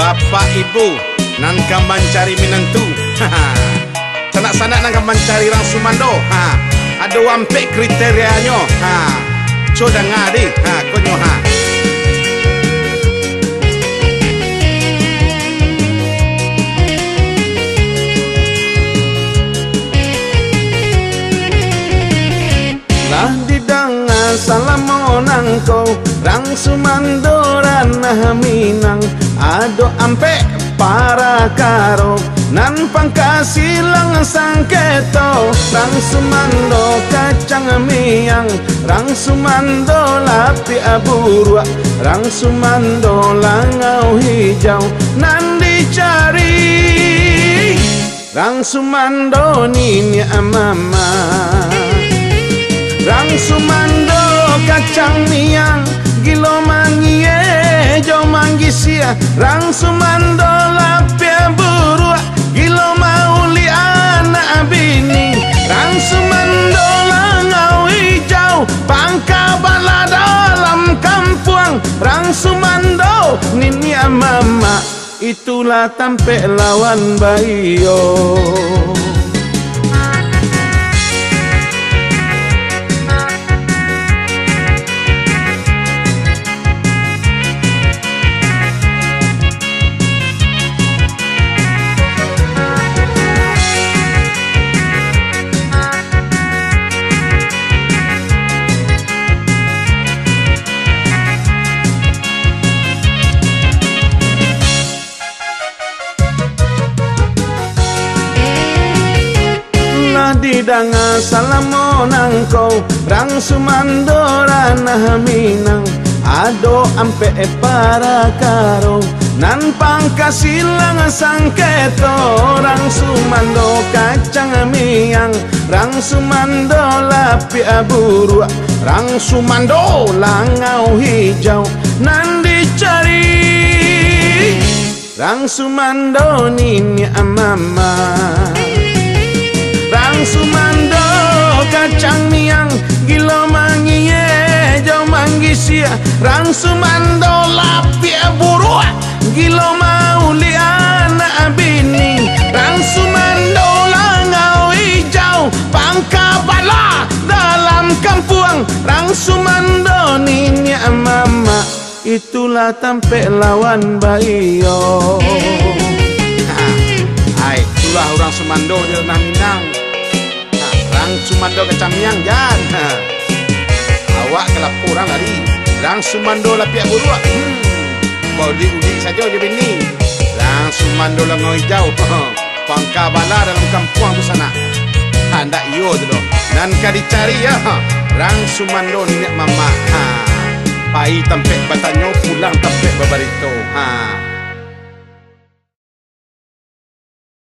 Bapak ibu nan kaman cari minantu. Sanak-sanak nan kaman cari rang sumando. Ada wampe kriterianyo. Coba ngadi. Konyo lah didanga salamonang ko rang sumandoran nah minang ado ampe para karo nan pangkasilang sangketo rang sumando kacang miang rang sumando lapi aburwa rang sumando langau hijau nan dicari rang sumando nini mama rang sumando kacang miang gilo mangie jo manggisia rang sumando lapia burua gilo mauli anak bini rang sumando langau hijau bangka bala dalam kampung rang sumando nini mama itulah tampe lawan bayo. Didanga salamonang ko rang sumandoran nah minang ado ampe para karo nan pangkasilang sangketo rang sumando kacang miang rang sumando lapi aburu rang sumando langau hijau nan dicari rang sumando nini mama rang sumando kacang miang gilo mangie jo manggisia rang sumando lapi burua gilo mauli anak bini rang sumando langau hijau pangka bala dalam kampung rang sumando nini mama itulah tampe lawan bayo. Itulah orang sumando di Renah Minang. Rang sumando kacang miang jan. Awak kelapuran tadi. Rang sumando lapiak buruk. Kau diuji saja je bini. Rang sumando langau hijau. Pangka bala dalam kampung tu sana. Ndak iyo tu doh. Nan ka dicari ya. Rang sumando ni mama. Pai tampek batanyo pulang tampek babarito.